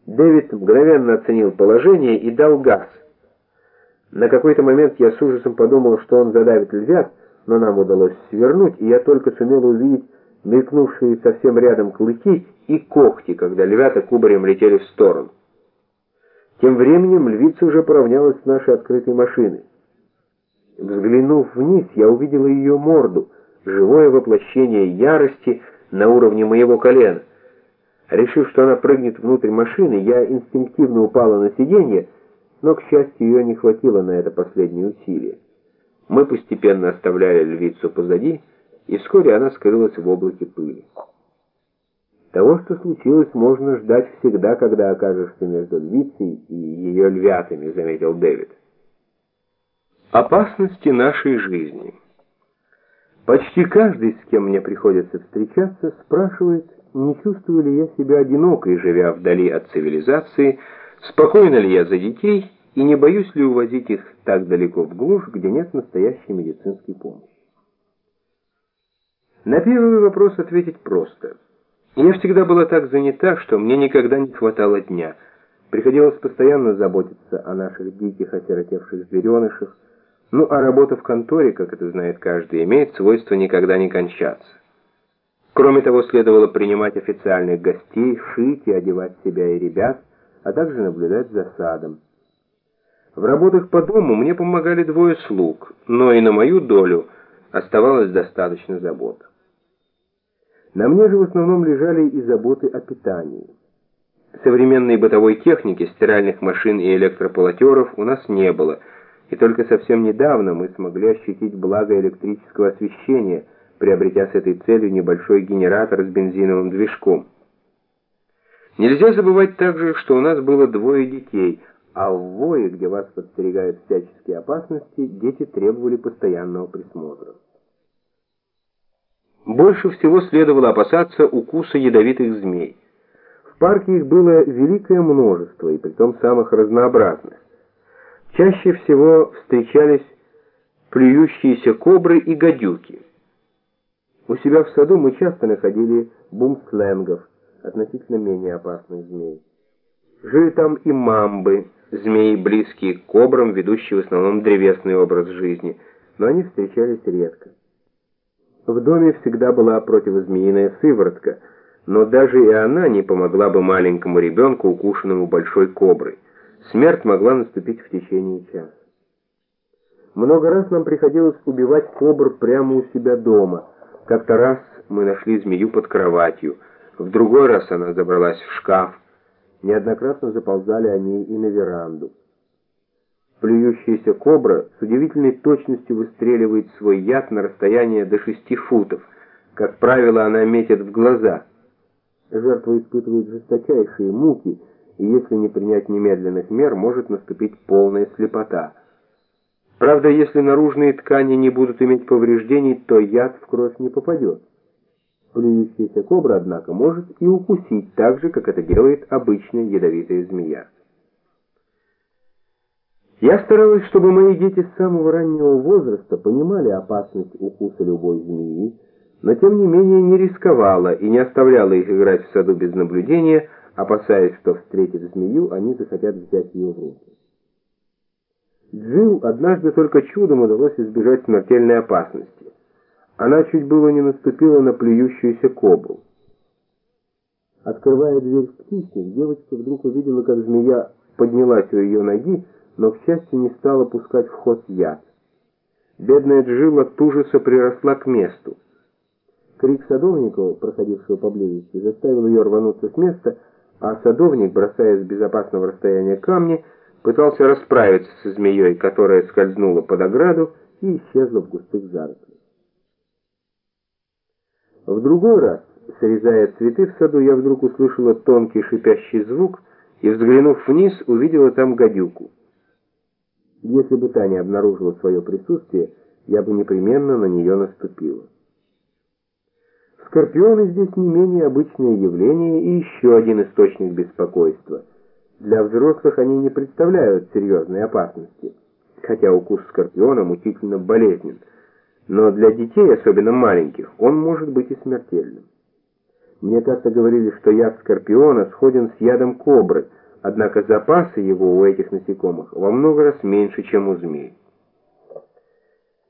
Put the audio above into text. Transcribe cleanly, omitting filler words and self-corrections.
Дэвид мгновенно оценил положение и дал газ. На какой-то момент я с ужасом подумал, что он задавит львят, но нам удалось свернуть, и я только сумел увидеть мелькнувшие совсем рядом клыки и когти, когда львята кубарем летели в сторону. Тем временем львица уже поравнялась с нашей открытой машиной. Взглянув вниз, я увидел ее морду, живое воплощение ярости на уровне моего колена. Решив, что она прыгнет внутрь машины, я инстинктивно упала на сиденье, но, к счастью, ее не хватило на это последнее усилие. Мы постепенно оставляли львицу позади, и вскоре она скрылась в облаке пыли. Того, что случилось, можно ждать всегда, когда окажешься между львицей и ее львятами, заметил Дэвид. Опасности нашей жизни. Почти каждый, с кем мне приходится встречаться, спрашивает, не чувствую ли я себя одинокой, живя вдали от цивилизации, спокойно ли я за детей и не боюсь ли увозить их так далеко в глушь, где нет настоящей медицинской помощи. На первый вопрос ответить просто. Я всегда была так занята, что мне никогда не хватало дня. Приходилось постоянно заботиться о наших диких осиротевших зверенышах, ну а работа в конторе, как это знает каждый, имеет свойство никогда не кончаться. Кроме того, следовало принимать официальных гостей, шить и одевать себя и ребят, а также наблюдать за садом. В работах по дому мне помогали двое слуг, но и на мою долю оставалось достаточно забот. На мне же в основном лежали и заботы о питании. Современной бытовой техники, стиральных машин и электрополотеров у нас не было, и только совсем недавно мы смогли ощутить благо электрического освещения, приобретя с этой целью небольшой генератор с бензиновым движком. Нельзя забывать также, что у нас было двое детей, а в вое, где вас подстерегают всяческие опасности, дети требовали постоянного присмотра. Больше всего следовало опасаться укуса ядовитых змей. В парке их было великое множество, и притом самых разнообразных. Чаще всего встречались плюющиеся кобры и гадюки. У себя в саду мы часто находили бумсленгов, относительно менее опасных змей. Жили там и мамбы, змеи, близкие к кобрам, ведущие в основном древесный образ жизни, но они встречались редко. В доме всегда была противозмеиная сыворотка, но даже и она не помогла бы маленькому ребенку, укушенному большой коброй. Смерть могла наступить в течение часа. Много раз нам приходилось убивать кобр прямо у себя дома. Как-то раз мы нашли змею под кроватью, в другой раз она забралась в шкаф. Неоднократно заползали они и на веранду. Плюющаяся кобра с удивительной точностью выстреливает свой яд на расстояние до 6 футов. Как правило, она метит в глаза. Жертва испытывает жесточайшие муки, и если не принять немедленных мер, может наступить полная слепота. Правда, если наружные ткани не будут иметь повреждений, то яд в кровь не попадет. Плюющаяся кобра, однако, может и укусить так же, как это делает обычная ядовитая змея. Я старалась, чтобы мои дети с самого раннего возраста понимали опасность укуса любой змеи, но тем не менее не рисковала и не оставляла их играть в саду без наблюдения, опасаясь, что, встретив змею, они захотят взять ее в руки. Джилл однажды только чудом удалось избежать смертельной опасности. Она чуть было не наступила на плюющуюся кобру. Открывая дверь в птичник, девочка вдруг увидела, как змея поднялась у ее ноги, но, к счастью, не стала пускать в ход яд. Бедная Джилл от ужаса приросла к месту. Крик садовника, проходившего поблизости, заставил ее рвануться с места, а садовник, бросая с безопасного расстояния камни, пытался расправиться со змеей, которая скользнула под ограду и исчезла в густых зарослях. В другой раз, срезая цветы в саду, я вдруг услышала тонкий шипящий звук и, взглянув вниз, увидела там гадюку. Если бы та не обнаружила свое присутствие, я бы непременно на нее наступила. Скорпионы здесь не менее обычное явление и еще один источник беспокойства. Для взрослых они не представляют серьезной опасности, хотя укус скорпиона мучительно болезнен, но для детей, особенно маленьких, он может быть и смертельным. Мне как-то говорили, что яд скорпиона сходен с ядом кобры, однако запасы его у этих насекомых во много раз меньше, чем у змей.